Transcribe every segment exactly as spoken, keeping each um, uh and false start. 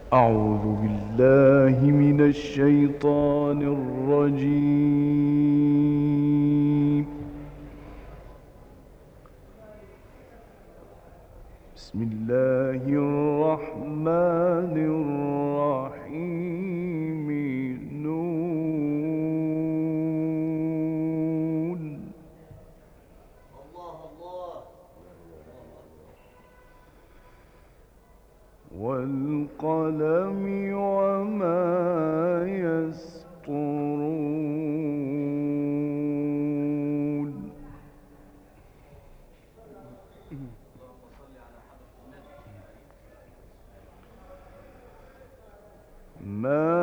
أعوذ بالله من الشيطان الرجيم. بسم الله الرحمن الرحيم. نون. الله الله. والقلم وما يسطرون. اللهم صل على حضرة النبي. ما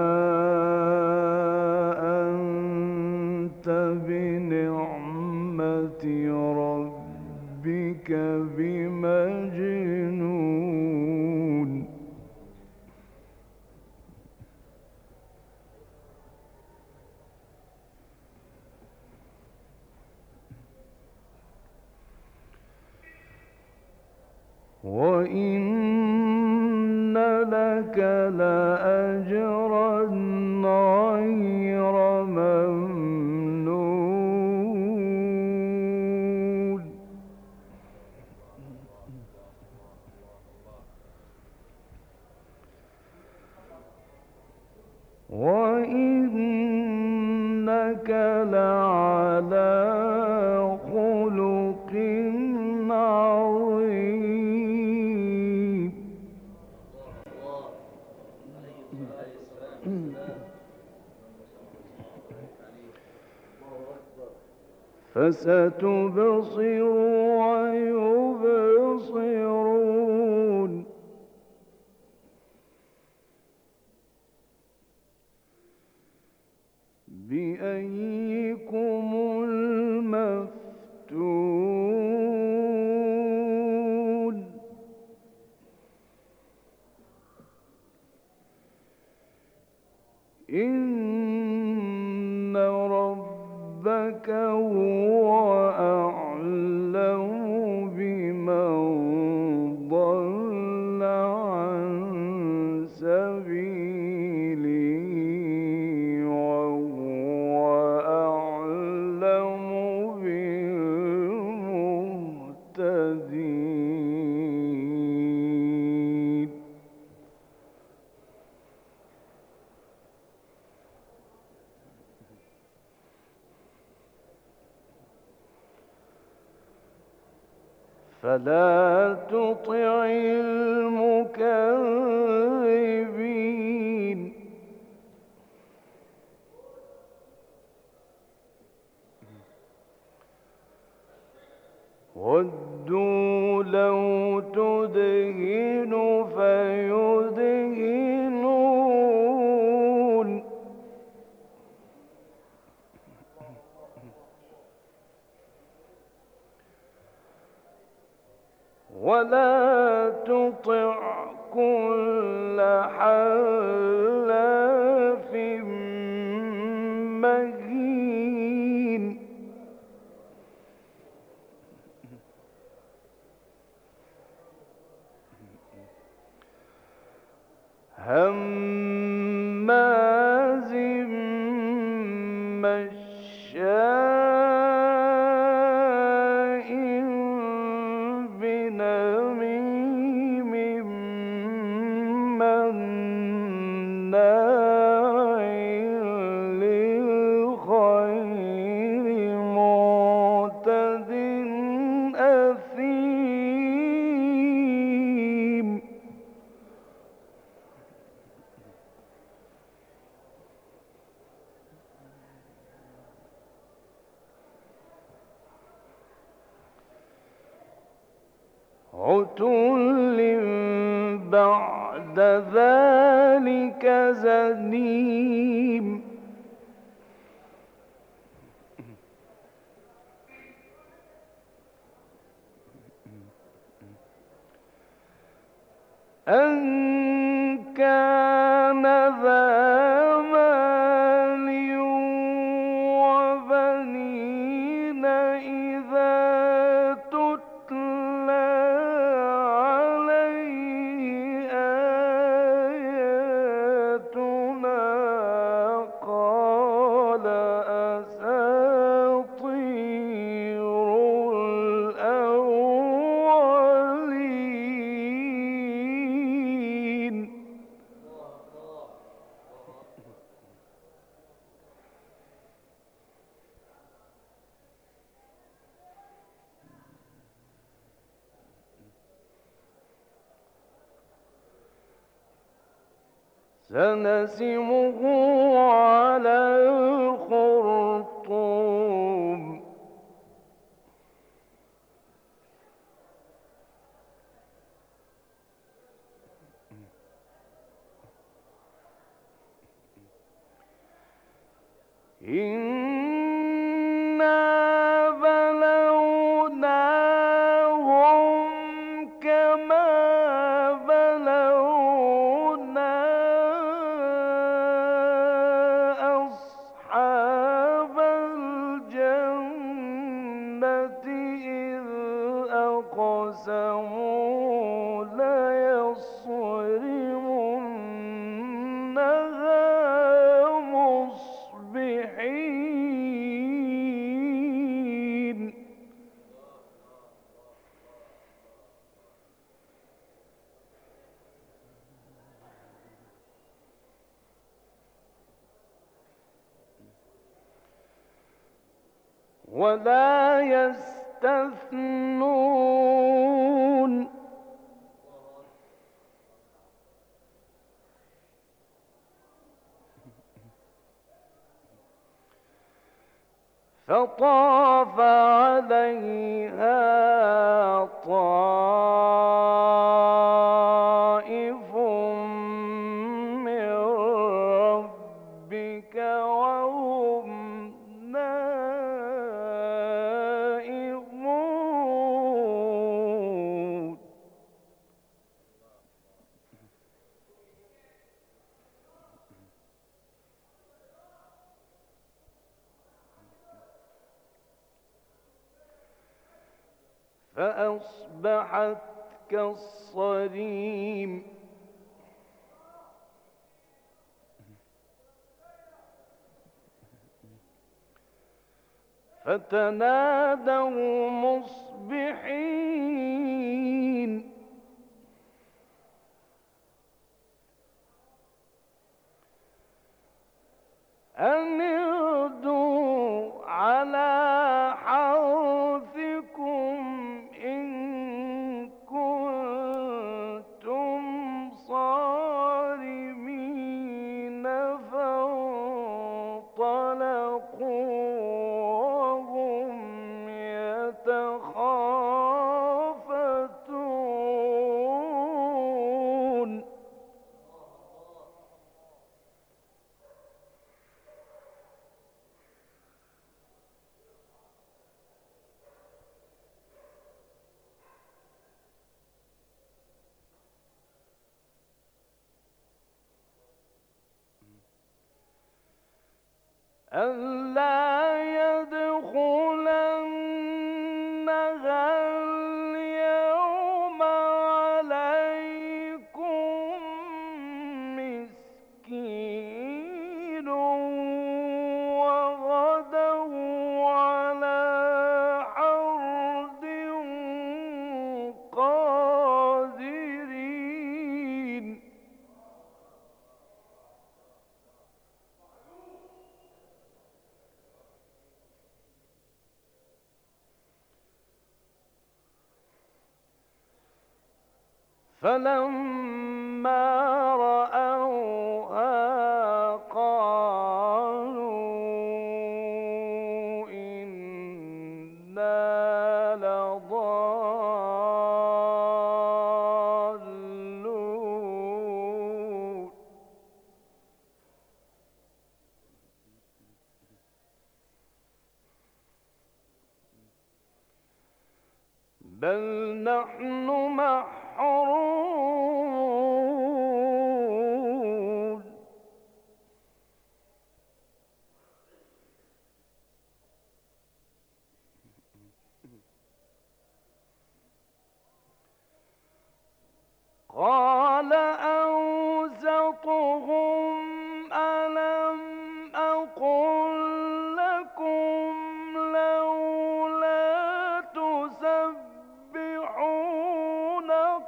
أنت بنعمة ربك بمجنون. وإن لك لأجرا غير ممنون. وإنك لعلى خلق عظيم. الله عليه الصلاة والسلام. الله أكبر. فستبصر ويبصرون. بأيكم المفتون. إن ربك هو أعلم بمن ضل عن سبيله وهو أعلم بالمهتدين. فلا تطع المكذبين. ودوا لو تدهن فيدهنون. ولا تطع كل حلاف مهين. هماز مشاء بنميم مناع للخير معتد أثيم. عتل بعد ذلك زنيم. أن كان ذا مال وبنين إذا تتلى عليه آياتنا سنسمه على الخرطوم إنا بلوناهم كما بلونا أصحاب الجنة إذ أقسموا ليصرمنها مصبحين ولا يستثنون فطاف عليها طائف من ربك وهم نائمون فأصبحت كالصريم فتنادوا مصبحين أن اغدوا على حرثكم إن كنتم صارمين فانطلقوا وهم يتخافتون ألا يدخلنها اليوم عليكم مسكين وغدوا على حرد قادرين فلما رأوها قالوا إنا لضالون بل نحن محرومون قال أوسطهم ألم أقل لكم لولا تسبحون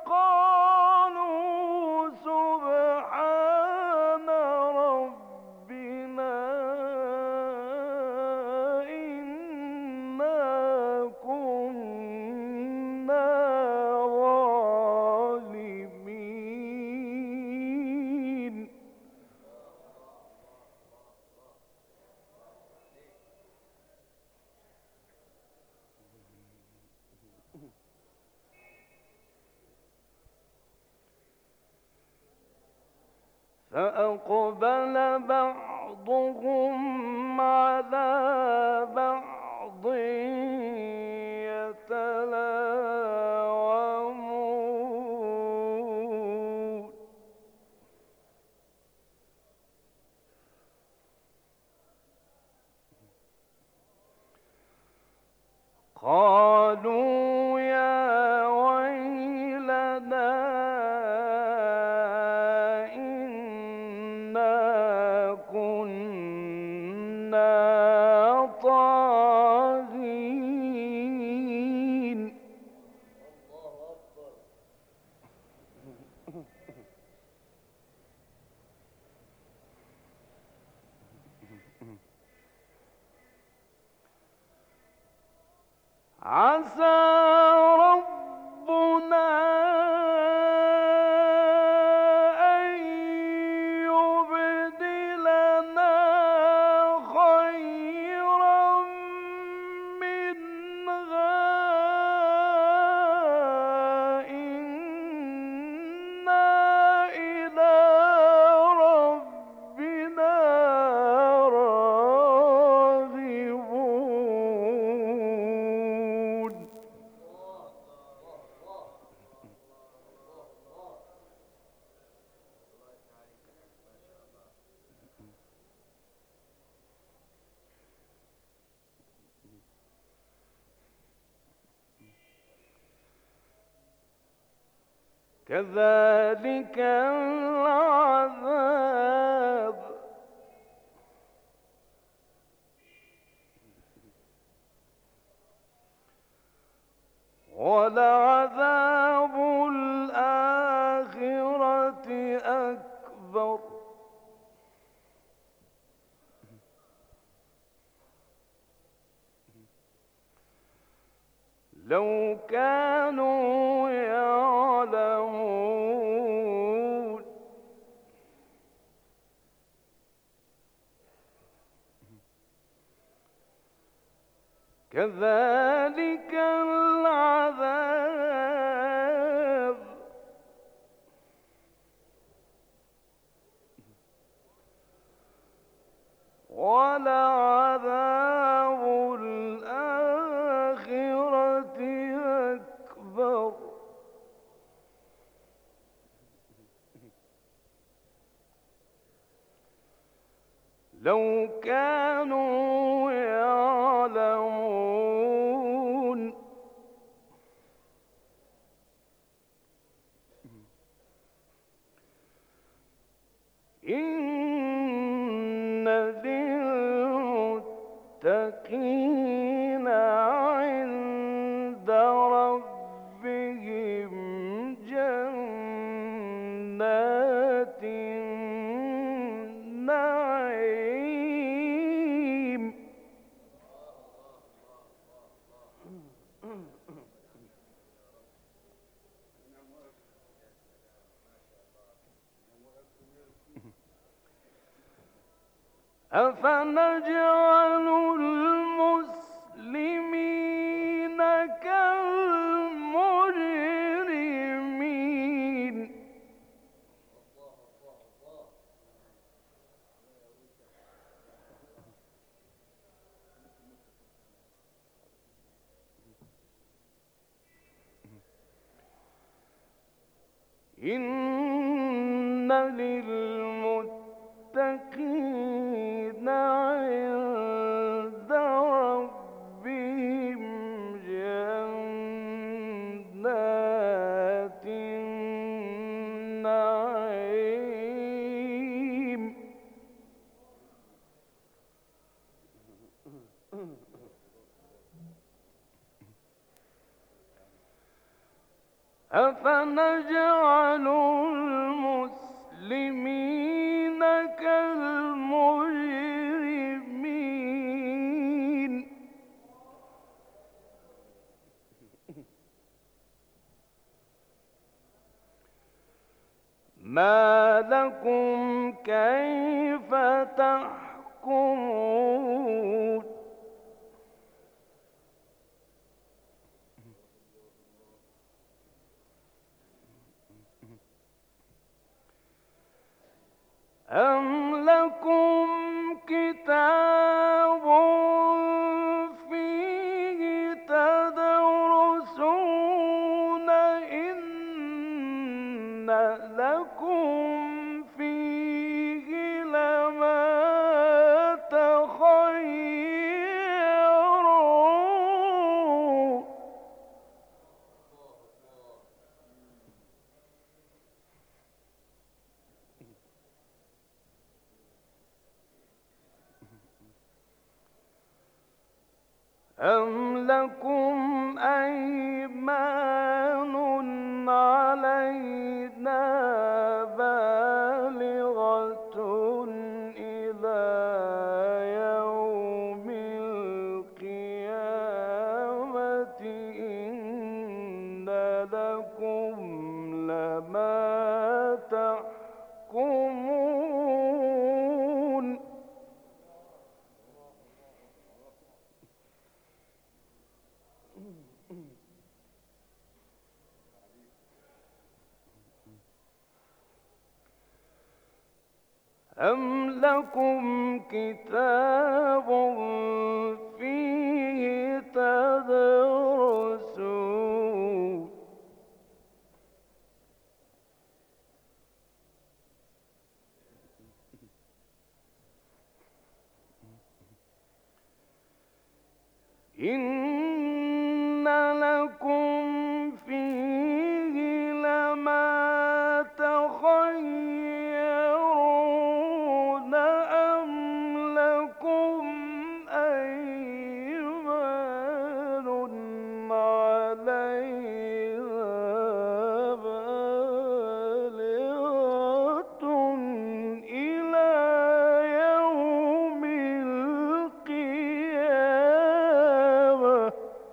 فأقبل بعضهم على بعض يتلاومون قالوا يا ويلنا إنا كنا طاغين عسى ربنا أن يبدلنا خيرا منها إنا إلى ربنا راغبون كذلك العذاب ولعذاب الآخرة أكبر لو كانوا يعلمون كذلك العذاب ولعذاب الآخرة أكبر لو كانوا يعلمون إن للمتقين عند ربهم جنات النعيم أفنجعل المسلمين كالمجرمين إن للمتقين عند ربهم جنات النعيم أفنجعل المسلمين كالمجرمين ما لكم كيف تحكمون أَمْ لَكُمْ كِتَابٌ فِيهِ تَدْرُسُونَ إِنَّ لَكُمْ فِيهِ لَمَا تَخَيَّرُونَ أَمْ لَكُمْ أَيْمَانٌ عَلَيْنَا بَالِغَةٌ إِلَىٰ يَوْمِ الْقِيَامَةِ إِنَّ لَكُمْ لَمَا تَحْكُمُونَ أَمْ لَكُمْ كِتَابٌ فِيهِ تَدْرُسُونَ إِنَّ لَكُمْ فِيهِ لَمَا تَخَيَّرُونَ أَمْ لَكُمْ أَيْمَانٌ عَلَيْنَا بَالِغَةٌ إِلَىٰ يَوْمِ الْقِيَامَةِ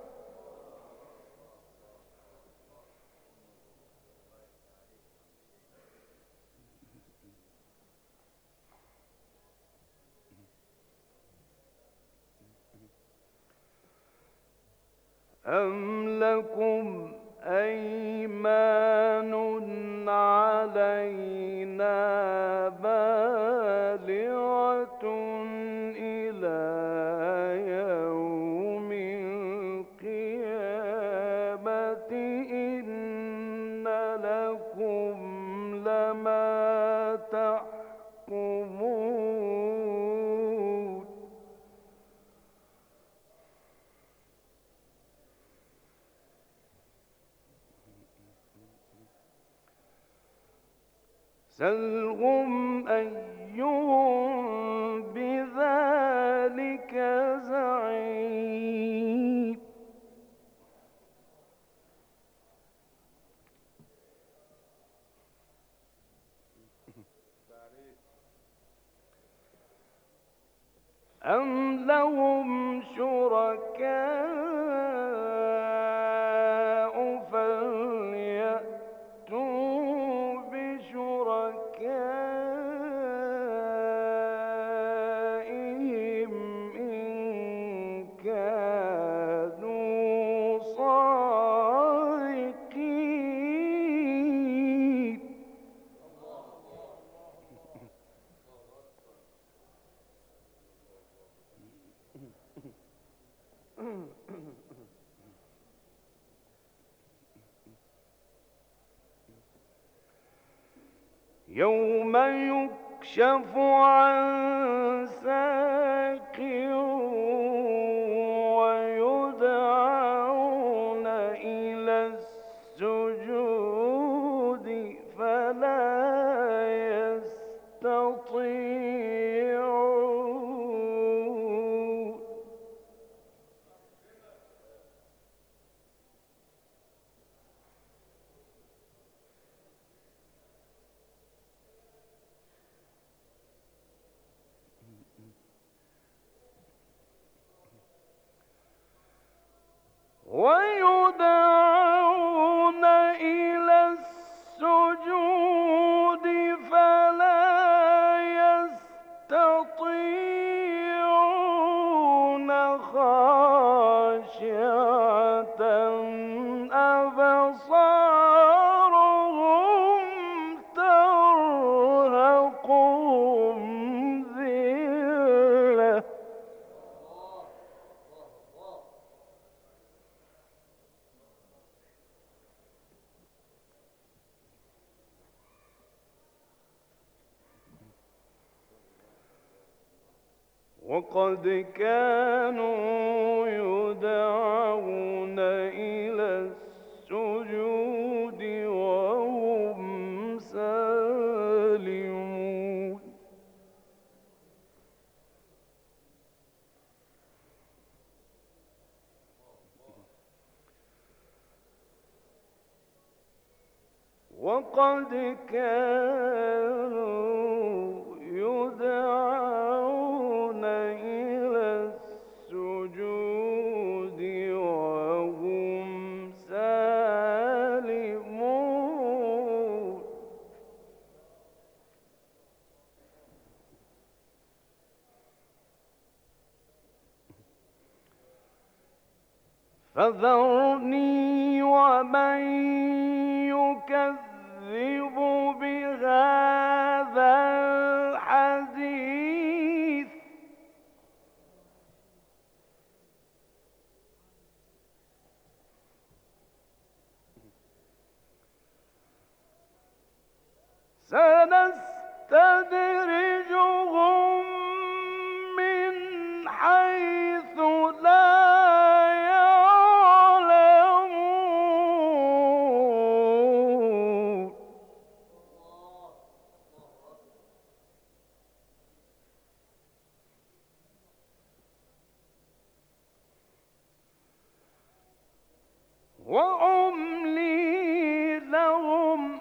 أَمْ لَكُمْ أَيْمَانٌ عَلَيْنَا بَالِغَةٌ إِلَىٰ يَوْمِ الْقِيَامَةِ إِنَّ لَكُمْ لَمَا تَحْكُمُونَ سَلْهُمْ أَيُّهُم بِذَٰلِكَ زَعِيمٌ أَمْ لَهُمْ شُرَكَاءُ فَلْيَأْتُوا بِشُرَكَائِهِمْ إِن كَانُوا صَادِقِينَ يَوْمَ يُكْشَفُ عَن سَاقٍ وَيُدْعَوْنَ إِلَى السُّجُودِ فَلَا يَسْتَطِيعُونَ وقد كانوا يدعون إلى السجود وهم سالمون وقد كانوا يدعون إلى السجود وهم سالمون فذرني ومن يكذب بهذا الحديث سنستدرجهم من حيث لا يعلمون وأملي لهم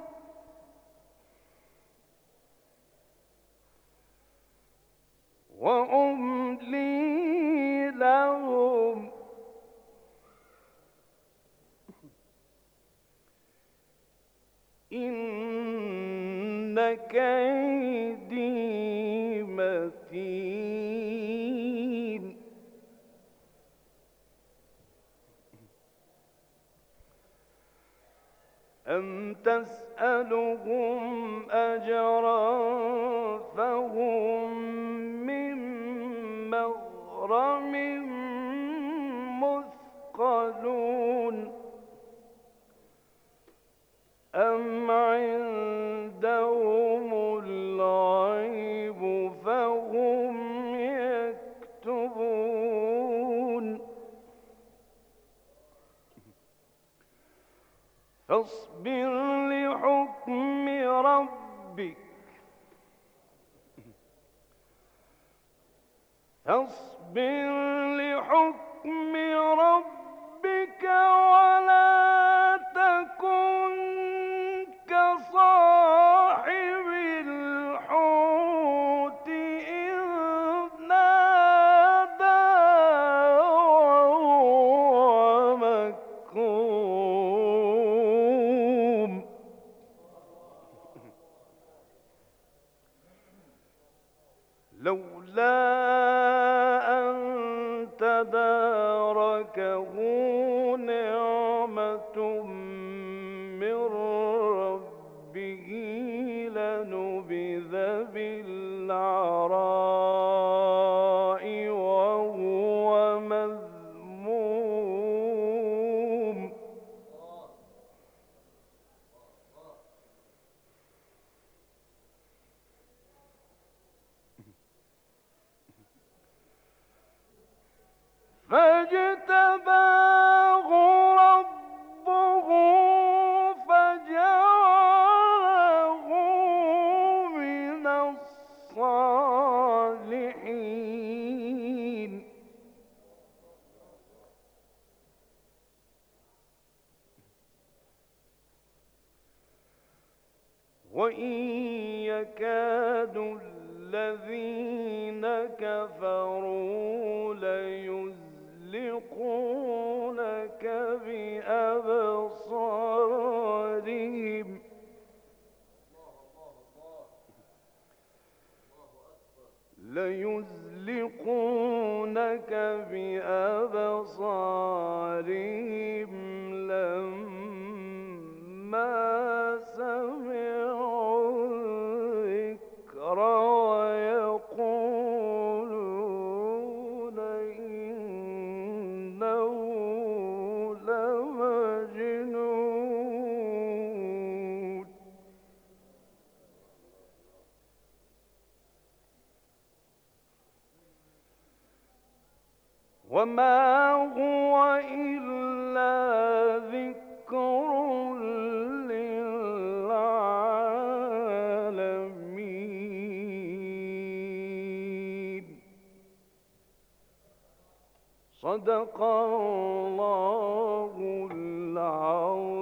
وأملي لهم إن كيدي متين أم تسألهم أجرا فهم من مغرم مثقلون أم عندهم الغيب فهم يكتبون فاصبر لحكم ربك فاصبر لحكم ربك ولا تكن كصاحب الحوت إذ نادى وهو مكظوم لولا أن تداركه نعمة من ربه لنبذ بالعراء وهو مذموم فاجتباه ربه فجعله من الصالحين وإن يكاد الذين كفروا ليزلقونك بأبصارهم ليزلقونك بأبصارهم لما سمعوا الذكر ويقولون إنه لمجنون وما هو إلا ذكر للعالمين. صدق الله العظيم.